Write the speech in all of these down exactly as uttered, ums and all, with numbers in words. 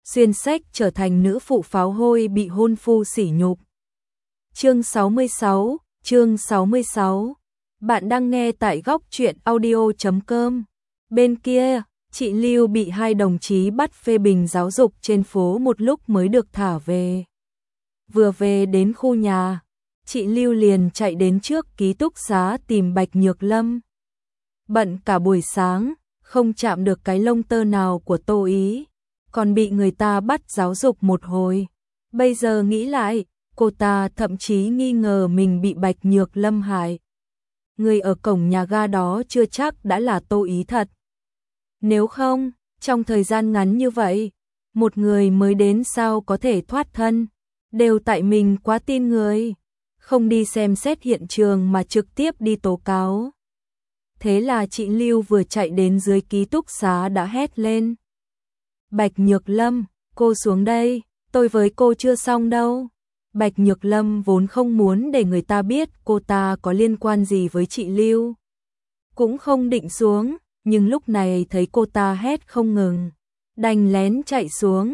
xuyên sách trở thành nữ phụ pháo hôi bị hôn phu sỉ nhục. Chương sáu mươi sáu, chương sáu mươi sáu. Bạn đang nghe tại góc truyện audio chấm com. Bên kia, chị Lưu bị hai đồng chí bắt phê bình giáo dục trên phố một lúc mới được thả về. Vừa về đến khu nhà, chị Lưu liền chạy đến trước ký túc xá tìm Bạch Nhược Lâm. Bận cả buổi sáng, không chạm được cái lông tơ nào của Tô Ý, còn bị người ta bắt giáo dục một hồi. Bây giờ nghĩ lại, cô ta thậm chí nghi ngờ mình bị Bạch Nhược Lâm hại. Người ở cổng nhà ga đó chưa chắc đã là Tô Ý thật. Nếu không, trong thời gian ngắn như vậy, một người mới đến sao có thể thoát thân, đều tại mình quá tin người, không đi xem xét hiện trường mà trực tiếp đi tố cáo. Thế là chị Lưu vừa chạy đến dưới ký túc xá đã hét lên. Bạch Nhược Lâm, cô xuống đây, tôi với cô chưa xong đâu. Bạch Nhược Lâm vốn không muốn để người ta biết cô ta có liên quan gì với chị Lưu. Cũng không định xuống, nhưng lúc này thấy cô ta hét không ngừng, đành lén chạy xuống.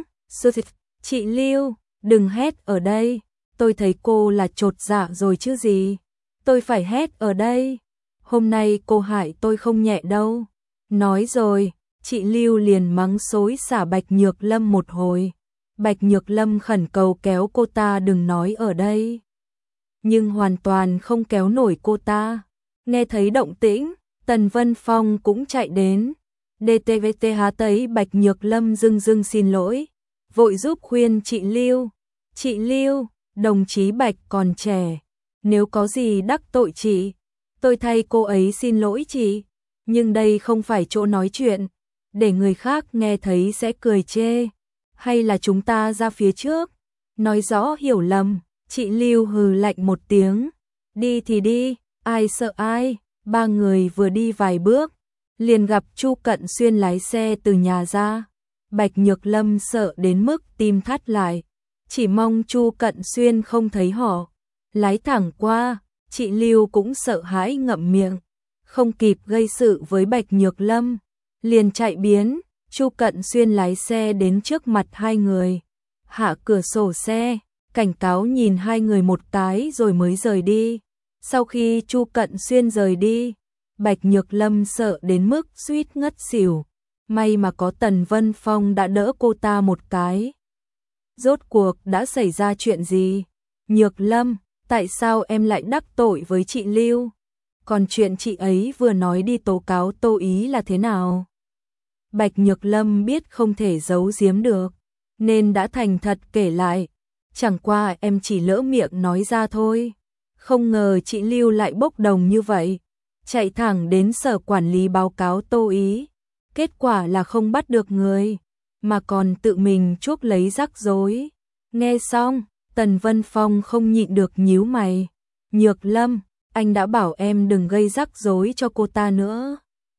Chị Lưu, đừng hét ở đây, tôi thấy cô là chột dạ rồi chứ gì. Tôi phải hét ở đây, hôm nay cô hại tôi không nhẹ đâu. Nói rồi, chị Lưu liền mắng xối xả Bạch Nhược Lâm một hồi. Bạch Nhược Lâm khẩn cầu kéo cô ta đừng nói ở đây, nhưng hoàn toàn không kéo nổi cô ta. Nghe thấy động tĩnh, Tần Vân Phong cũng chạy đến. đê tê vê tê há thấy Bạch Nhược Lâm dưng dưng xin lỗi, vội giúp khuyên chị Lưu. Chị Lưu, đồng chí Bạch còn trẻ, nếu có gì đắc tội chị, tôi thay cô ấy xin lỗi chị, nhưng đây không phải chỗ nói chuyện, để người khác nghe thấy sẽ cười chê. Hay là chúng ta ra phía trước, nói rõ hiểu lầm. Chị Lưu hừ lạnh một tiếng, đi thì đi, ai sợ ai. Ba người vừa đi vài bước, liền gặp Chu Cận Xuyên lái xe từ nhà ra. Bạch Nhược Lâm sợ đến mức tim thắt lại, chỉ mong Chu Cận Xuyên không thấy họ. Lái thẳng qua, chị Lưu cũng sợ hãi ngậm miệng, không kịp gây sự với Bạch Nhược Lâm, liền chạy biến. Chu Cận Xuyên lái xe đến trước mặt hai người, hạ cửa sổ xe, cảnh cáo nhìn hai người một cái rồi mới rời đi. Sau khi Chu Cận Xuyên rời đi, Bạch Nhược Lâm sợ đến mức suýt ngất xỉu. May mà có Tần Vân Phong đã đỡ cô ta một cái. Rốt cuộc đã xảy ra chuyện gì? Nhược Lâm, tại sao em lại đắc tội với chị Lưu? Còn chuyện chị ấy vừa nói đi tố cáo Tô Ý là thế nào? Bạch Nhược Lâm biết không thể giấu giếm được, nên đã thành thật kể lại. Chẳng qua em chỉ lỡ miệng nói ra thôi. Không ngờ chị Lưu lại bốc đồng như vậy, chạy thẳng đến sở quản lý báo cáo Tô Ý. Kết quả là không bắt được người, mà còn tự mình chuốc lấy rắc rối. Nghe xong, Tần Vân Phong không nhịn được nhíu mày. Nhược Lâm, anh đã bảo em đừng gây rắc rối cho cô ta nữa.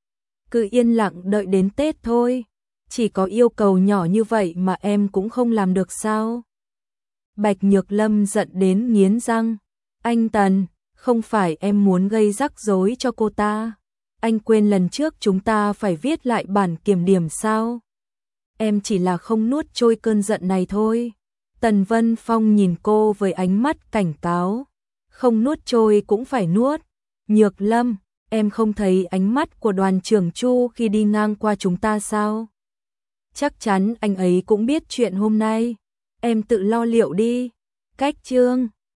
Cứ yên lặng đợi đến Tết thôi. Chỉ có yêu cầu nhỏ như vậy mà em cũng không làm được sao? Bạch Nhược Lâm giận đến nghiến răng. Anh Tần, không phải em muốn gây rắc rối cho cô ta. Anh quên lần trước chúng ta phải viết lại bản kiểm điểm sao? Em chỉ là không nuốt trôi cơn giận này thôi. Tần Vân Phong nhìn cô với ánh mắt cảnh cáo. Không nuốt trôi cũng phải nuốt. Nhược Lâm, em không thấy ánh mắt của đoàn trưởng Chu khi đi ngang qua chúng ta sao? Chắc chắn anh ấy cũng biết chuyện hôm nay. Em tự lo liệu đi. Cách chương